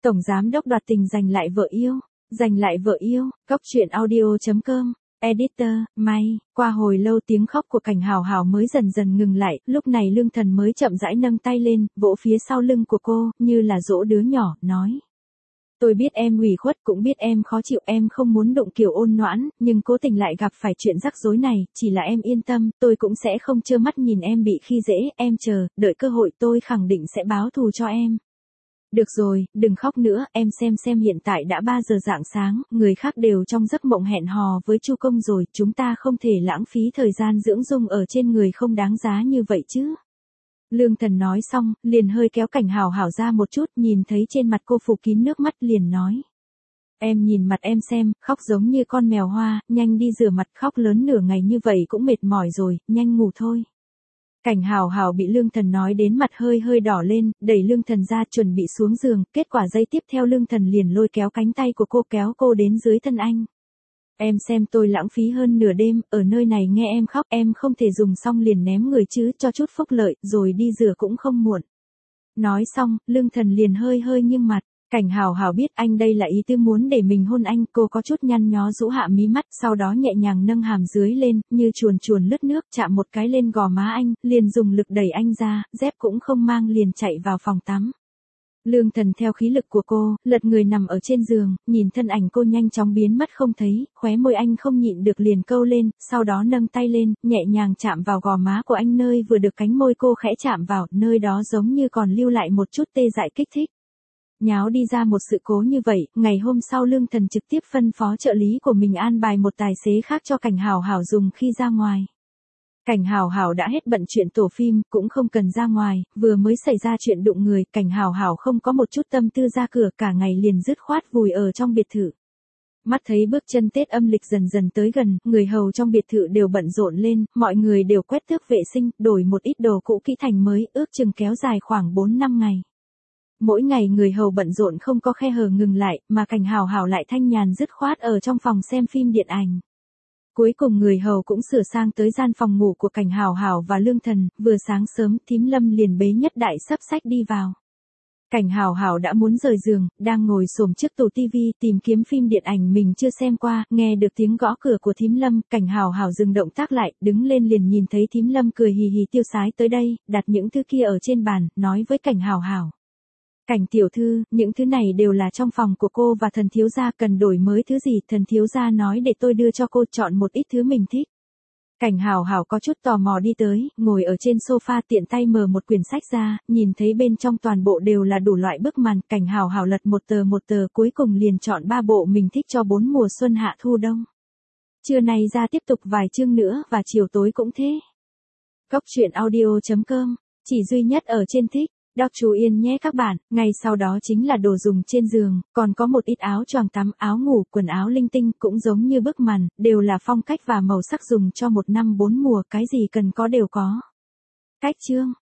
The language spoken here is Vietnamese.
Tổng giám đốc đoạt tình giành lại vợ yêu. Giành lại vợ yêu, Cóc truyện audio.com. Editor, May. Qua hồi lâu tiếng khóc của Cảnh Hào Hào mới dần dần ngừng lại, lúc này Lương Thần mới chậm rãi nâng tay lên, vỗ phía sau lưng của cô, như là dỗ đứa nhỏ, nói. Tôi biết em ủy khuất, cũng biết em khó chịu, em không muốn đụng kiểu ôn noãn, nhưng cố tình lại gặp phải chuyện rắc rối này, chỉ là em yên tâm, tôi cũng sẽ không trơ mắt nhìn em bị khi dễ, em chờ, đợi cơ hội tôi khẳng định sẽ báo thù cho em. Được rồi, đừng khóc nữa, em xem hiện tại đã 3 giờ rạng sáng, người khác đều trong giấc mộng hẹn hò với Chu Công rồi, chúng ta không thể lãng phí thời gian dưỡng dung ở trên người không đáng giá như vậy chứ. Lương Thần nói xong, liền hơi kéo Cảnh Hào Hào ra một chút, nhìn thấy trên mặt cô phủ kín nước mắt liền nói. Em nhìn mặt em xem, khóc giống như con mèo hoa, nhanh đi rửa mặt, khóc lớn nửa ngày như vậy cũng mệt mỏi rồi, nhanh ngủ thôi. Cảnh Hào Hào bị Lương Thần nói đến mặt hơi đỏ lên, đẩy Lương Thần ra chuẩn bị xuống giường, kết quả giây tiếp theo Lương Thần liền lôi kéo cánh tay của cô kéo cô đến dưới thân anh. Em xem tôi lãng phí hơn nửa đêm, ở nơi này nghe em khóc, em không thể dùng xong liền ném người chứ, cho chút phúc lợi, rồi đi rửa cũng không muộn. Nói xong, Lương Thần liền hơi nghiêng mặt. Cảnh Hào Hào biết anh đây là ý tư muốn để mình hôn anh, cô có chút nhăn nhó rũ hạ mí mắt, sau đó nhẹ nhàng nâng hàm dưới lên, như chuồn lướt nước, chạm một cái lên gò má anh, liền dùng lực đẩy anh ra, dép cũng không mang liền chạy vào phòng tắm. Lương Thần theo khí lực của cô, lật người nằm ở trên giường, nhìn thân ảnh cô nhanh chóng biến mất không thấy, khóe môi anh không nhịn được liền câu lên, sau đó nâng tay lên, nhẹ nhàng chạm vào gò má của anh nơi vừa được cánh môi cô khẽ chạm vào, nơi đó giống như còn lưu lại một chút tê dại kích thích. Nháo đi ra một sự cố như vậy, ngày hôm sau Lương Thần trực tiếp phân phó trợ lý của mình an bài một tài xế khác cho Cảnh Hào Hào dùng khi ra ngoài. Cảnh Hào Hào đã hết bận chuyện tổ phim, cũng không cần ra ngoài, vừa mới xảy ra chuyện đụng người, Cảnh Hào Hào không có một chút tâm tư ra cửa, cả ngày liền dứt khoát vùi ở trong biệt thự. Mắt thấy bước chân Tết âm lịch dần dần tới gần, người hầu trong biệt thự đều bận rộn lên, mọi người đều quét tước vệ sinh, đổi một ít đồ cũ kỹ thành mới, ước chừng kéo dài khoảng 4-5 ngày. Mỗi ngày người hầu bận rộn không có khe hở ngừng lại, mà Cảnh Hào Hào lại thanh nhàn dứt khoát ở trong phòng xem phim điện ảnh. Cuối cùng người hầu cũng sửa sang tới gian phòng ngủ của Cảnh Hào Hào và Lương Thần, vừa sáng sớm, Thím Lâm liền bế nhất đại sắp sách đi vào. Cảnh Hào Hào đã muốn rời giường, đang ngồi xổm trước tủ tivi tìm kiếm phim điện ảnh mình chưa xem qua, nghe được tiếng gõ cửa của Thím Lâm, Cảnh Hào Hào dừng động tác lại, đứng lên liền nhìn thấy Thím Lâm cười hì hì tiêu sái tới đây, đặt những thứ kia ở trên bàn, nói với Cảnh Hào Hào. Cảnh tiểu thư, những thứ này đều là trong phòng của cô và thần thiếu gia, cần đổi mới thứ gì, thần thiếu gia nói để tôi đưa cho cô chọn một ít thứ mình thích. Cảnh Hào Hào có chút tò mò đi tới, ngồi ở trên sofa tiện tay mở một quyển sách ra, nhìn thấy bên trong toàn bộ đều là đủ loại bức màn, Cảnh Hào Hào lật một tờ cuối cùng liền chọn 3 bộ mình thích cho 4 mùa xuân hạ thu đông. Trưa nay ra tiếp tục vài chương nữa và chiều tối cũng thế. Cóc truyện audio.com, chỉ duy nhất ở trên thích. Đọc chú yên nhé các bạn, ngay sau đó chính là đồ dùng trên giường, còn có một ít áo choàng tắm, áo ngủ, quần áo linh tinh, cũng giống như bức màn, đều là phong cách và màu sắc dùng cho 1 năm 4 mùa, cái gì cần có đều có. Cách chương